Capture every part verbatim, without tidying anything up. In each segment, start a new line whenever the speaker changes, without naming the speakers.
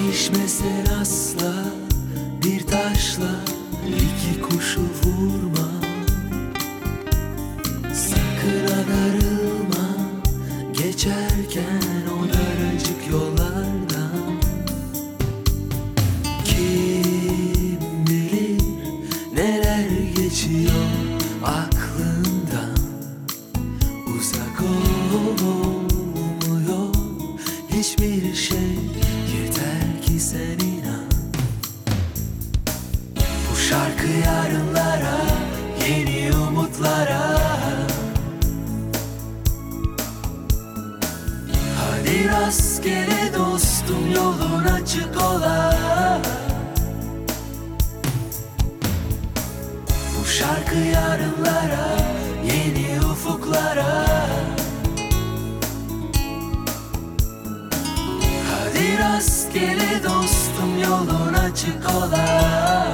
Barışmesen asla bir taşla iki kuşu vurma. Sakın darılma geçerken o daracık yollardan. Kim bilir neler geçiyor aklından. Uzak olmuyor hiçbir şey, yeter ki sen inan. Bu şarkı yarınlara, yeni umutlara. Hadi rastgele dostum, yolun açık ola. Bu şarkı yarınlara, yeni ufuklara. Hadi rastgele dostum, yolun açık ola.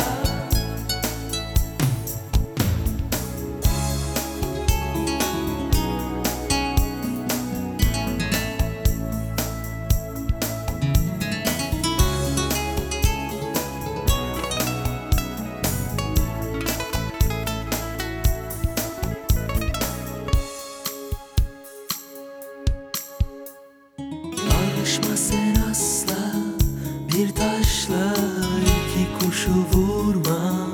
Barışma sen asla bir taşla iki kuşu vurma.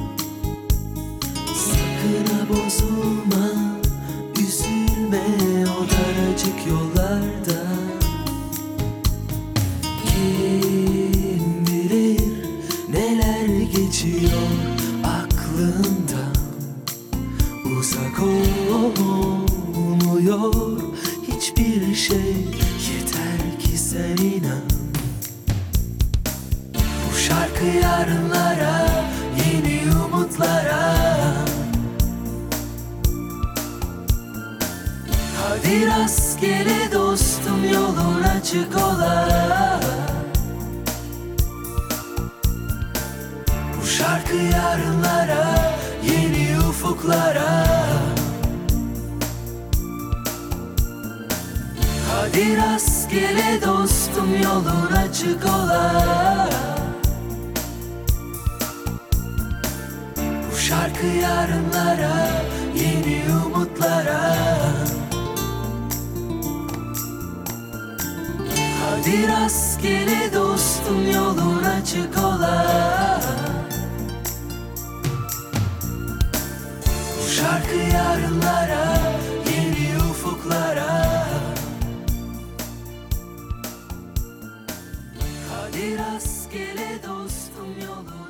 Sakın ha bozulma, üzülme o daracık yollarda. Kim bilir neler geçiyor aklından. Uzak olmuyor hiçbir şey, yeter ki sen inan. Bu şarkı yarınlara, yeni umutlara. Hadi rastgele dostum, yolun açık ola. Bu şarkı yarınlara, yeni ufuklara. Hadi rastgele dostum, yolun açık ola. Bu şarkı yarınlara, yeni umutlara. Hadi rastgele dostum, yolun açık ola. Bu şarkı yarınlara, yeni ufuklara. Hadi rastgele dostum, yolun